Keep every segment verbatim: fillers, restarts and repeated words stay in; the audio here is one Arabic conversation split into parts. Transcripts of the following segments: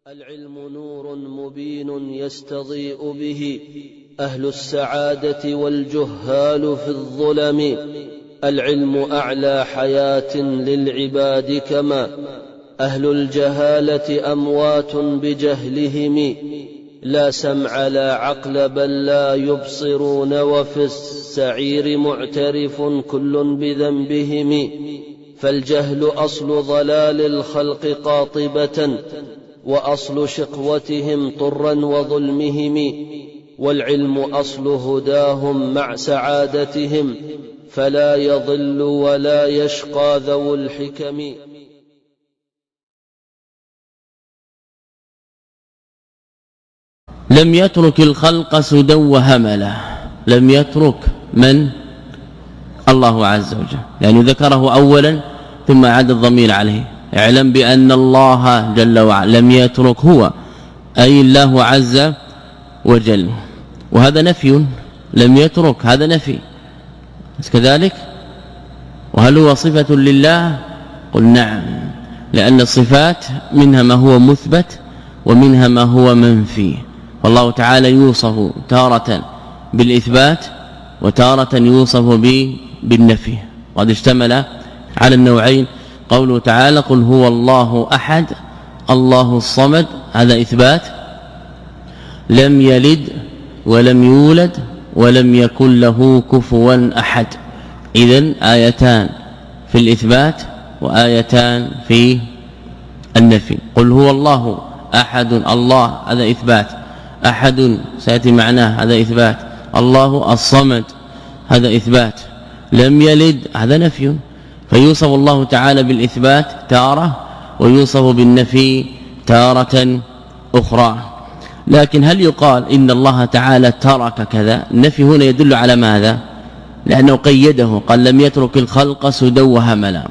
العلم نور مبين يستضيء به أهل السعادة والجهال في الظلم. العلم أعلى حياة للعباد كما أهل الجهالة أموات بجهلهم. لا سمع لا عقل بل لا يبصرون وفي السعير معترف كل بذنبهم. فالجهل أصل ضلال الخلق قاطبة وأصل شقوتهم طرا وظلمهم. والعلم أصل هداهم مع سعادتهم فلا يضل ولا يشقى ذو الحكم. لم يترك الخلق سدى وهملا. لم يترك من؟ الله عز وجل، لأنه ذكره أولا ثم عاد الضمير عليه. اعلم بأن الله جل وعلا لم يترك، هو أي الله عز وجل، وهذا نفي. لم يترك هذا نفي كذلك. وهل هو صفة لله؟ قل نعم، لأن الصفات منها ما هو مثبت ومنها ما هو منفي. والله تعالى يوصف تارة بالإثبات وتارة يوصف بالنفي، وقد اشتمل على النوعين. قوله تعالى قل هو الله أحد الله الصمد، هذا إثبات. لم يلد ولم يولد ولم يكن له كفوا أحد. إذن آيتان في الإثبات وآيتان في النفي. قل هو الله أحد، الله هذا إثبات، أحد سيأتي معناه هذا إثبات، الله الصمد هذا إثبات. لم يلد هذا نفي، فيوصف الله تعالى بالإثبات تارة ويوصف بالنفي تارة أخرى. لكن هل يقال إن الله تعالى ترك كذا؟ النفي هنا يدل على ماذا؟ لأنه قيده، قال لم يترك الخلق سدى وهملا.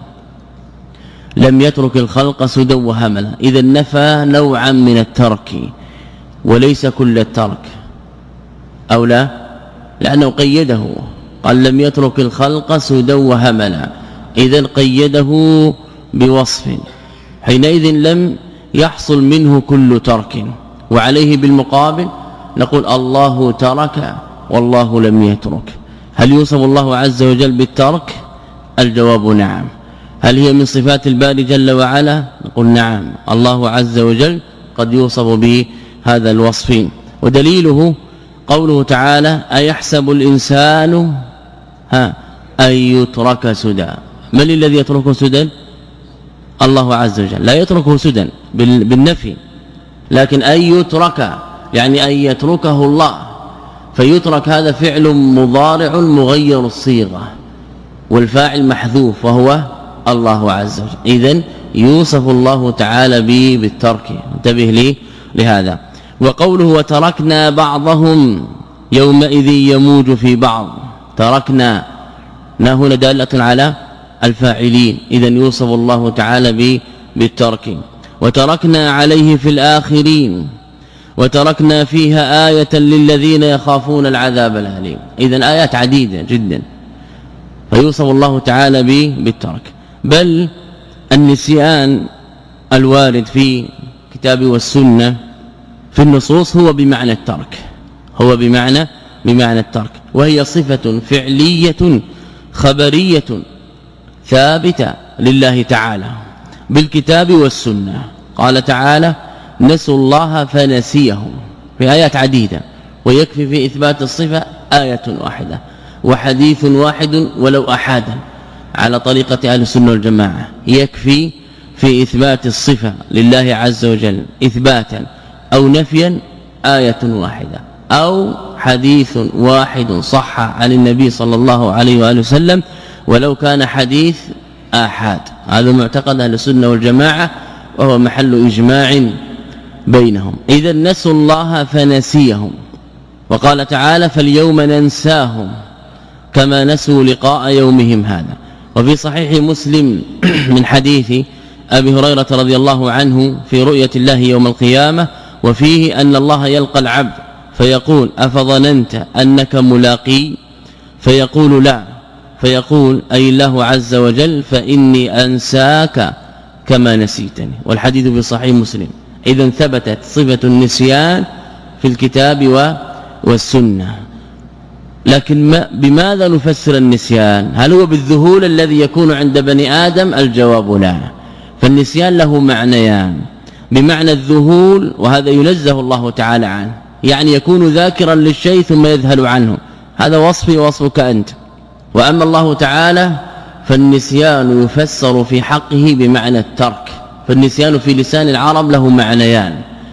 لم يترك الخلق سدى وهملا، إذا نفى نوعا من الترك وليس كل الترك، أو لا؟ لأنه قيده، قال لم يترك الخلق سدى وهملا، إذا قيده بوصف، حينئذ لم يحصل منه كل ترك. وعليه بالمقابل نقول الله ترك والله لم يترك. هل يوصف الله عز وجل بالترك؟ الجواب نعم. هل هي من صفات الباري جل وعلا؟ نقول نعم، الله عز وجل قد يوصف بهذا الوصف. ودليله قوله تعالى أيحسب الإنسان ها أن يترك سدى. من الذي يتركه سدى؟ الله عز وجل، لا يتركه سدى بالنفي، لكن أن يترك يعني أن يتركه الله. فيترك هذا فعل مضارع مغير الصيغة والفاعل محذوف وهو الله عز وجل. إذن يوصف الله تعالى به بالترك، انتبه لي لهذا. وقوله وتركنا بعضهم يومئذ يموج في بعض، تركنا نا هنا دالة على الفاعلين، إذن يوصف الله تعالى به بالترك. وتركنا عليه في الآخرين، وتركنا فيها آية للذين يخافون العذاب الأليم. إذن آيات عديدة جدا، فيوصف الله تعالى به بالترك. بل النسيان الوارد في الكتاب والسنة في النصوص هو بمعنى الترك، هو بمعنى بمعنى الترك، وهي صفة فعلية خبرية ثابتة لله تعالى بالكتاب والسنة. قال تعالى نسوا الله فنسيهم في آيات عديدة، ويكفي في إثبات الصفة آية واحدة وحديث واحد ولو أحادا على طريقة أهل السنة والجماعة. يكفي في إثبات الصفة لله عز وجل إثباتا أو نفيا آية واحدة أو حديث واحد صح عن النبي صلى الله عليه وآله وسلم ولو كان حديث آحاد. هذا معتقد أهل السنة والجماعة وهو محل إجماع بينهم. إذا نسوا الله فنسيهم، وقال تعالى فاليوم ننساهم كما نسوا لقاء يومهم هذا. وفي صحيح مسلم من حديث أبي هريرة رضي الله عنه في رؤية الله يوم القيامة، وفيه أن الله يلقى العبد فيقول أفظننت أنك ملاقي؟ فيقول لا، فيقول أي الله عز وجل فإني أنساك كما نسيتني. والحديث في صحيح مسلم. إذن ثبتت صفة النسيان في الكتاب والسنة. لكن ما بماذا نفسر النسيان؟ هل هو بالذهول الذي يكون عند بني آدم؟ الجواب لا. فالنسيان له معنيان، بمعنى الذهول وهذا ينزه الله تعالى عنه، يعني يكون ذاكرا للشيء ثم يذهل عنه، هذا وصفي ووصفك أنت. وأما الله تعالى فالنسيان يفسر في حقه بمعنى الترك. فالنسيان في لسان العرب له معنيان،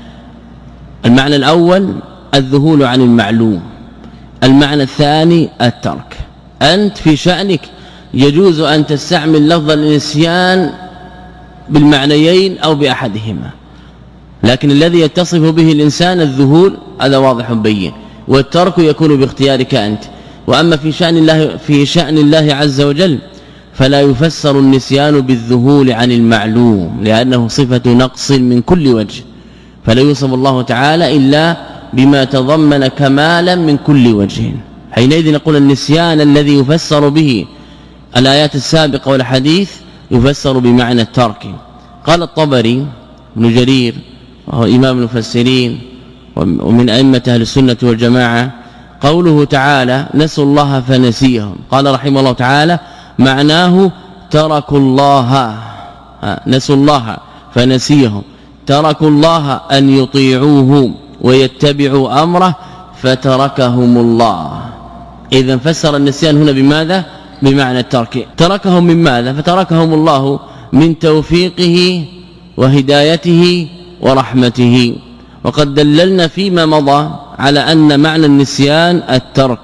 المعنى الأول الذهول عن المعلوم، المعنى الثاني الترك. أنت في شأنك يجوز أن تستعمل لفظ النسيان بالمعنيين أو بأحدهما، لكن الذي يتصف به الإنسان الذهول هذا واضح بين، والترك يكون باختيارك أنت. وأما في شأن الله في شأن الله عز وجل فلا يفسر النسيان بالذهول عن المعلوم، لأنه صفة نقص من كل وجه، فلا يوصف الله تعالى إلا بما تضمن كمالا من كل وجه. حينئذ نقول النسيان الذي يفسر به الآيات السابقة والحديث يفسر بمعنى الترك. قال الطبري ابن جرير وهو إمام المفسرين ومن أئمة أهل السنة والجماعة، قوله تعالى نسوا الله فنسيهم، قال رحمه الله تعالى معناه تركوا الله، نسوا الله فنسيهم، تركوا الله أن يطيعوه ويتبعوا أمره فتركهم الله. إذن فسر النسيان هنا بماذا؟ بمعنى الترك. تركهم من ماذا؟ فتركهم الله من توفيقه وهدايته ورحمته. وقد دللنا فيما مضى على أن معنى النسيان الترك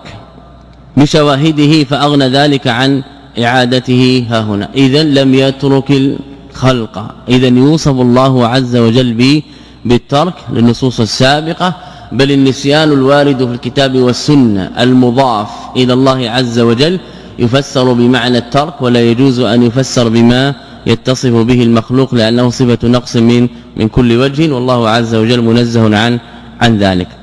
بشواهده فأغنى ذلك عن إعادته ها هنا. إذن لم يترك الخلق، إذن يوصف الله عز وجل به بالترك للنصوص السابقة، بل النسيان الوارد في الكتاب والسنة المضاف إلى الله عز وجل يفسر بمعنى الترك، ولا يجوز أن يفسر بما يتصف به المخلوق، لأنه صفة نقص من من كل وجه، والله عز وجل منزه عن عن ذلك.